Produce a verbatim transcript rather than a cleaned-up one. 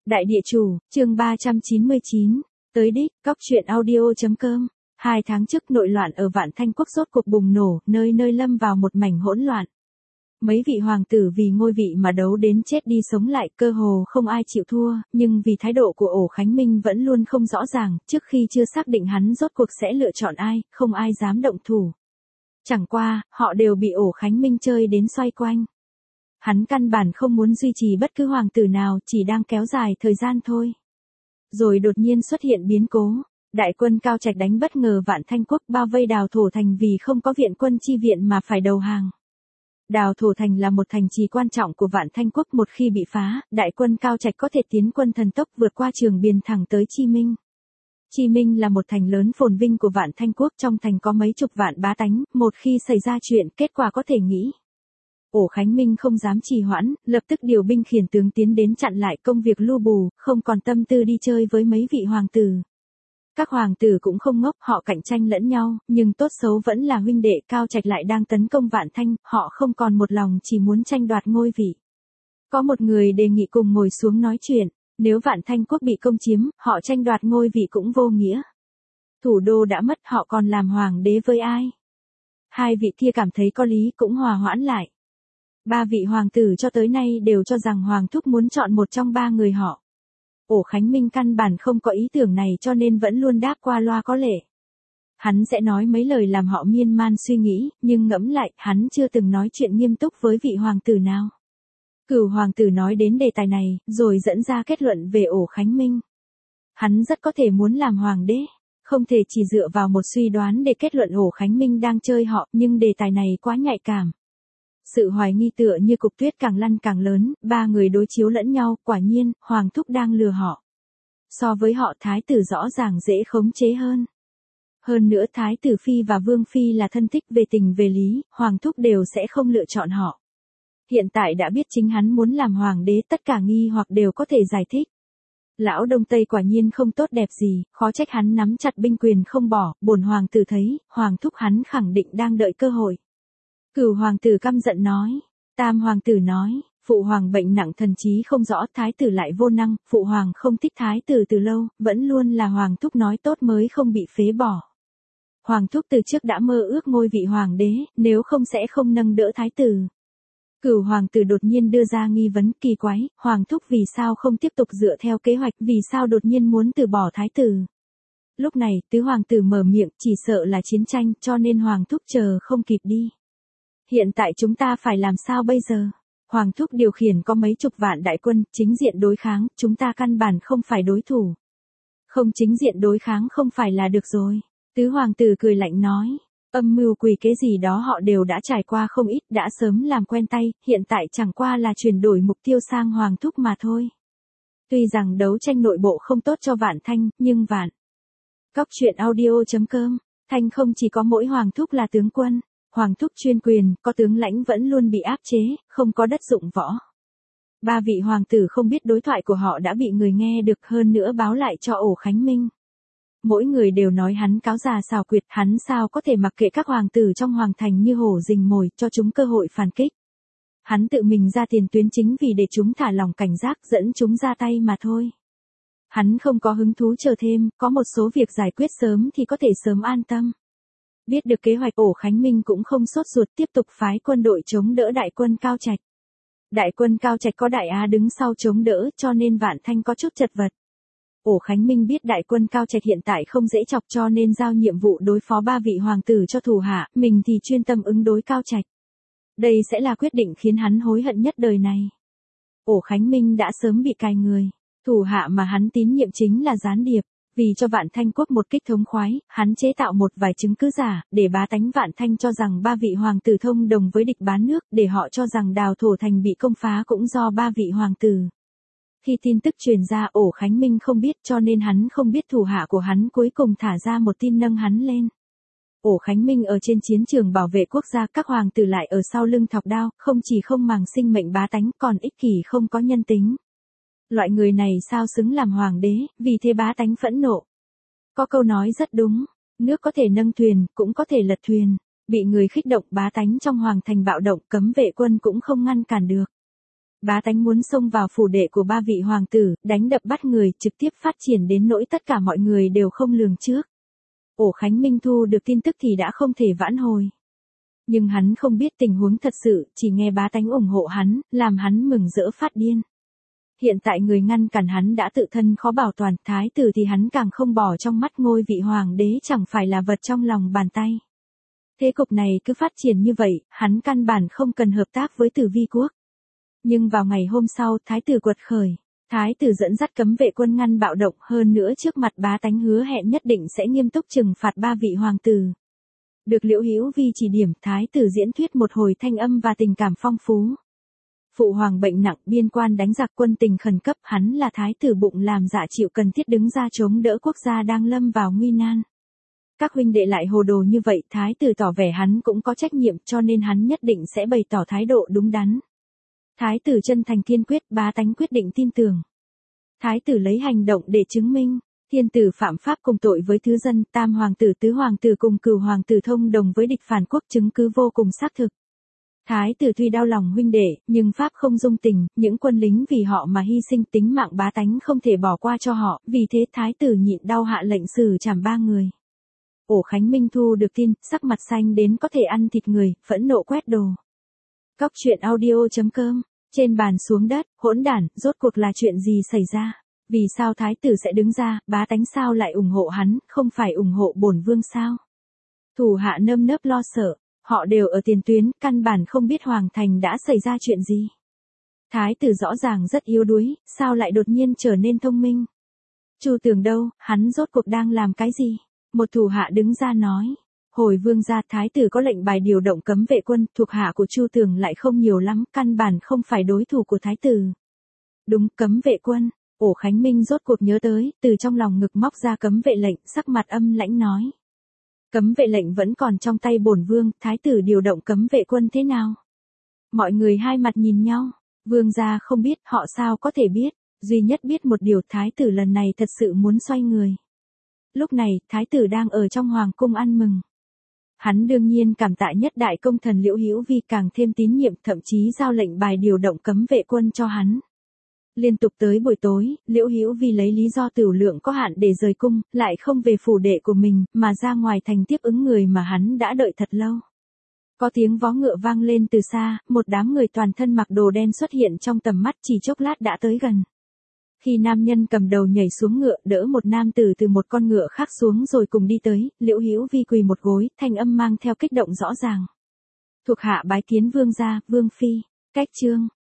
Đại địa chủ, chương ba trăm chín mươi chín, tới đích, cóc truyện audio.com. Hai tháng trước nội loạn ở Vạn Thanh Quốc rốt cuộc bùng nổ, nơi nơi lâm vào một mảnh hỗn loạn. Mấy vị hoàng tử vì ngôi vị mà đấu đến chết đi sống lại, cơ hồ không ai chịu thua, nhưng vì thái độ của Ổ Khánh Minh vẫn luôn không rõ ràng, trước khi chưa xác định hắn rốt cuộc sẽ lựa chọn ai, không ai dám động thủ. Chẳng qua, họ đều bị Ổ Khánh Minh chơi đến xoay quanh. Hắn căn bản không muốn duy trì bất cứ hoàng tử nào, chỉ đang kéo dài thời gian thôi. Rồi đột nhiên xuất hiện biến cố, đại quân Cao Trạch đánh bất ngờ Vạn Thanh Quốc, bao vây Đào Thổ Thành vì không có viện quân chi viện mà phải đầu hàng. Đào Thổ Thành là một thành trì quan trọng của Vạn Thanh Quốc, một khi bị phá, đại quân Cao Trạch có thể tiến quân thần tốc vượt qua Trường Biên thẳng tới Chi Minh. Chi Minh là một thành lớn phồn vinh của Vạn Thanh Quốc, trong thành có mấy chục vạn bá tánh, một khi xảy ra chuyện, kết quả có thể nghĩ. Ổ Khánh Minh không dám trì hoãn, lập tức điều binh khiển tướng tiến đến chặn lại công việc lu bù, không còn tâm tư đi chơi với mấy vị hoàng tử. Các hoàng tử cũng không ngốc, họ cạnh tranh lẫn nhau, nhưng tốt xấu vẫn là huynh đệ. Cao Trạch lại đang tấn công Vạn Thanh, họ không còn một lòng chỉ muốn tranh đoạt ngôi vị. Có một người đề nghị cùng ngồi xuống nói chuyện, nếu Vạn Thanh Quốc bị công chiếm, họ tranh đoạt ngôi vị cũng vô nghĩa. Thủ đô đã mất, họ còn làm hoàng đế với ai? Hai vị kia cảm thấy có lý cũng hòa hoãn lại. Ba vị hoàng tử cho tới nay đều cho rằng Hoàng thúc muốn chọn một trong ba người họ. Ổ Khánh Minh căn bản không có ý tưởng này cho nên vẫn luôn đáp qua loa có lệ. Hắn sẽ nói mấy lời làm họ miên man suy nghĩ, nhưng ngẫm lại, hắn chưa từng nói chuyện nghiêm túc với vị hoàng tử nào. Cửu hoàng tử nói đến đề tài này, rồi dẫn ra kết luận về Ổ Khánh Minh. Hắn rất có thể muốn làm hoàng đế, không thể chỉ dựa vào một suy đoán để kết luận Ổ Khánh Minh đang chơi họ, nhưng đề tài này quá nhạy cảm. Sự hoài nghi tựa như cục tuyết càng lăn càng lớn, ba người đối chiếu lẫn nhau, quả nhiên, Hoàng thúc đang lừa họ. So với họ Thái tử rõ ràng dễ khống chế hơn. Hơn nữa Thái tử Phi và Vương Phi là thân thích về tình về lý, Hoàng thúc đều sẽ không lựa chọn họ. Hiện tại đã biết chính hắn muốn làm hoàng đế, tất cả nghi hoặc đều có thể giải thích. Lão Đông Tây quả nhiên không tốt đẹp gì, khó trách hắn nắm chặt binh quyền không bỏ, bổn hoàng tử thấy, Hoàng thúc hắn khẳng định đang đợi cơ hội. Cửu hoàng tử căm giận nói, tam hoàng tử nói, phụ hoàng bệnh nặng thần trí không rõ, thái tử lại vô năng, phụ hoàng không thích thái tử từ lâu, vẫn luôn là hoàng thúc nói tốt mới không bị phế bỏ. Hoàng thúc từ trước đã mơ ước ngôi vị hoàng đế, nếu không sẽ không nâng đỡ thái tử. Cửu hoàng tử đột nhiên đưa ra nghi vấn kỳ quái, hoàng thúc vì sao không tiếp tục dựa theo kế hoạch, vì sao đột nhiên muốn từ bỏ thái tử. Lúc này, tứ hoàng tử mở miệng, chỉ sợ là chiến tranh, cho nên hoàng thúc chờ không kịp đi. Hiện tại chúng ta phải làm sao bây giờ? Hoàng thúc điều khiển có mấy chục vạn đại quân, chính diện đối kháng, chúng ta căn bản không phải đối thủ. Không chính diện đối kháng không phải là được rồi. Tứ hoàng tử cười lạnh nói, âm mưu quỷ kế gì đó họ đều đã trải qua không ít, đã sớm làm quen tay, hiện tại chẳng qua là chuyển đổi mục tiêu sang hoàng thúc mà thôi. Tuy rằng đấu tranh nội bộ không tốt cho Vạn Thanh, nhưng Vạn Cóc truyện audio.com, Thanh không chỉ có mỗi hoàng thúc là tướng quân. Hoàng thúc chuyên quyền, có tướng lãnh vẫn luôn bị áp chế, không có đất dụng võ. Ba vị hoàng tử không biết đối thoại của họ đã bị người nghe được, hơn nữa báo lại cho Ổ Khánh Minh. Mỗi người đều nói hắn cáo già xào quyệt, hắn sao có thể mặc kệ các hoàng tử trong hoàng thành như hổ rình mồi, cho chúng cơ hội phản kích. Hắn tự mình ra tiền tuyến chính vì để chúng thả lòng cảnh giác, dẫn chúng ra tay mà thôi. Hắn không có hứng thú chờ thêm, có một số việc giải quyết sớm thì có thể sớm an tâm. Biết được kế hoạch, Ổ Khánh Minh cũng không sốt ruột, tiếp tục phái quân đội chống đỡ đại quân Cao Trạch. Đại quân Cao Trạch có Đại Á đứng sau chống đỡ cho nên Vạn Thanh có chút chật vật. Ổ Khánh Minh biết đại quân Cao Trạch hiện tại không dễ chọc cho nên giao nhiệm vụ đối phó ba vị hoàng tử cho thủ hạ, mình thì chuyên tâm ứng đối Cao Trạch. Đây sẽ là quyết định khiến hắn hối hận nhất đời này. Ổ Khánh Minh đã sớm bị cài người, thủ hạ mà hắn tín nhiệm chính là gián điệp. Vì cho Vạn Thanh Quốc một kích thống khoái, hắn chế tạo một vài chứng cứ giả, để bá tánh Vạn Thanh cho rằng ba vị hoàng tử thông đồng với địch bán nước, để họ cho rằng Đào Thổ Thành bị công phá cũng do ba vị hoàng tử. Khi tin tức truyền ra, Ổ Khánh Minh không biết cho nên hắn không biết thủ hạ của hắn cuối cùng thả ra một tin nâng hắn lên. Ổ Khánh Minh ở trên chiến trường bảo vệ quốc gia, các hoàng tử lại ở sau lưng thọc đao, không chỉ không màng sinh mệnh bá tánh còn ích kỷ không có nhân tính. Loại người này sao xứng làm hoàng đế, vì thế bá tánh phẫn nộ. Có câu nói rất đúng, nước có thể nâng thuyền, cũng có thể lật thuyền. Bị người khích động, bá tánh trong hoàng thành bạo động, cấm vệ quân cũng không ngăn cản được. Bá tánh muốn xông vào phủ đệ của ba vị hoàng tử, đánh đập bắt người, trực tiếp phát triển đến nỗi tất cả mọi người đều không lường trước. Ổ Khánh Minh thu được tin tức thì đã không thể vãn hồi. Nhưng hắn không biết tình huống thật sự, chỉ nghe bá tánh ủng hộ hắn, làm hắn mừng rỡ phát điên. Hiện tại người ngăn cản hắn đã tự thân khó bảo toàn, thái tử thì hắn càng không bỏ trong mắt, ngôi vị hoàng đế chẳng phải là vật trong lòng bàn tay. Thế cục này cứ phát triển như vậy, hắn căn bản không cần hợp tác với Tử Vi quốc. Nhưng vào ngày hôm sau, thái tử quật khởi. Thái tử dẫn dắt cấm vệ quân ngăn bạo động, hơn nữa trước mặt bá tánh hứa hẹn nhất định sẽ nghiêm túc trừng phạt ba vị hoàng tử. Được Liễu Hữu Vi chỉ điểm, thái tử diễn thuyết một hồi thanh âm và tình cảm phong phú. Phụ hoàng bệnh nặng, biên quan đánh giặc, quân tình khẩn cấp, hắn là thái tử bụng làm dạ chịu cần thiết đứng ra chống đỡ quốc gia đang lâm vào nguy nan. Các huynh đệ lại hồ đồ như vậy, thái tử tỏ vẻ hắn cũng có trách nhiệm, cho nên hắn nhất định sẽ bày tỏ thái độ đúng đắn. Thái tử chân thành kiên quyết, bá tánh quyết định tin tưởng. Thái tử lấy hành động để chứng minh. Thiên tử phạm pháp cùng tội với thứ dân, tam hoàng tử tứ hoàng tử cùng cửu hoàng tử thông đồng với địch phản quốc, chứng cứ vô cùng xác thực. Thái tử tuy đau lòng huynh đệ, nhưng pháp không dung tình, những quân lính vì họ mà hy sinh, tính mạng bá tánh không thể bỏ qua cho họ, vì thế thái tử nhịn đau hạ lệnh xử trảm ba người. Ổ Khánh Minh thu được tin, sắc mặt xanh đến có thể ăn thịt người, phẫn nộ quét đồ. Cóc truyện audio chấm com, trên bàn xuống đất, hỗn đản, rốt cuộc là chuyện gì xảy ra? Vì sao thái tử sẽ đứng ra, bá tánh sao lại ủng hộ hắn, không phải ủng hộ bổn vương sao? Thủ hạ nơm nớp lo sợ, họ đều ở tiền tuyến, căn bản không biết hoàng thành đã xảy ra chuyện gì. Thái tử rõ ràng rất yếu đuối, sao lại đột nhiên trở nên thông minh? Chu Tường đâu, hắn rốt cuộc đang làm cái gì? Một thủ hạ đứng ra nói. Hồi vương gia, thái tử có lệnh bài điều động cấm vệ quân, thuộc hạ của Chu Tường lại không nhiều lắm, căn bản không phải đối thủ của thái tử. Đúng, cấm vệ quân. Ổ Khánh Minh rốt cuộc nhớ tới, từ trong lòng ngực móc ra cấm vệ lệnh, sắc mặt âm lãnh nói. Cấm vệ lệnh vẫn còn trong tay bổn vương, thái tử điều động cấm vệ quân thế nào? Mọi người hai mặt nhìn nhau, vương gia không biết, họ sao có thể biết, duy nhất biết một điều, thái tử lần này thật sự muốn xoay người. Lúc này, thái tử đang ở trong hoàng cung ăn mừng. Hắn đương nhiên cảm tạ nhất đại công thần Liễu Hữu Vi, càng thêm tín nhiệm, thậm chí giao lệnh bài điều động cấm vệ quân cho hắn. Liên tục tới buổi tối, Liễu Hữu Vi lấy lý do tửu lượng có hạn để rời cung, lại không về phủ đệ của mình, mà ra ngoài thành tiếp ứng người mà hắn đã đợi thật lâu. Có tiếng vó ngựa vang lên từ xa, một đám người toàn thân mặc đồ đen xuất hiện trong tầm mắt, chỉ chốc lát đã tới gần. Khi nam nhân cầm đầu nhảy xuống ngựa, đỡ một nam tử từ một con ngựa khác xuống rồi cùng đi tới, Liễu Hữu Vi quỳ một gối, thanh âm mang theo kích động rõ ràng. Thuộc hạ bái kiến vương gia, vương phi. Cách chương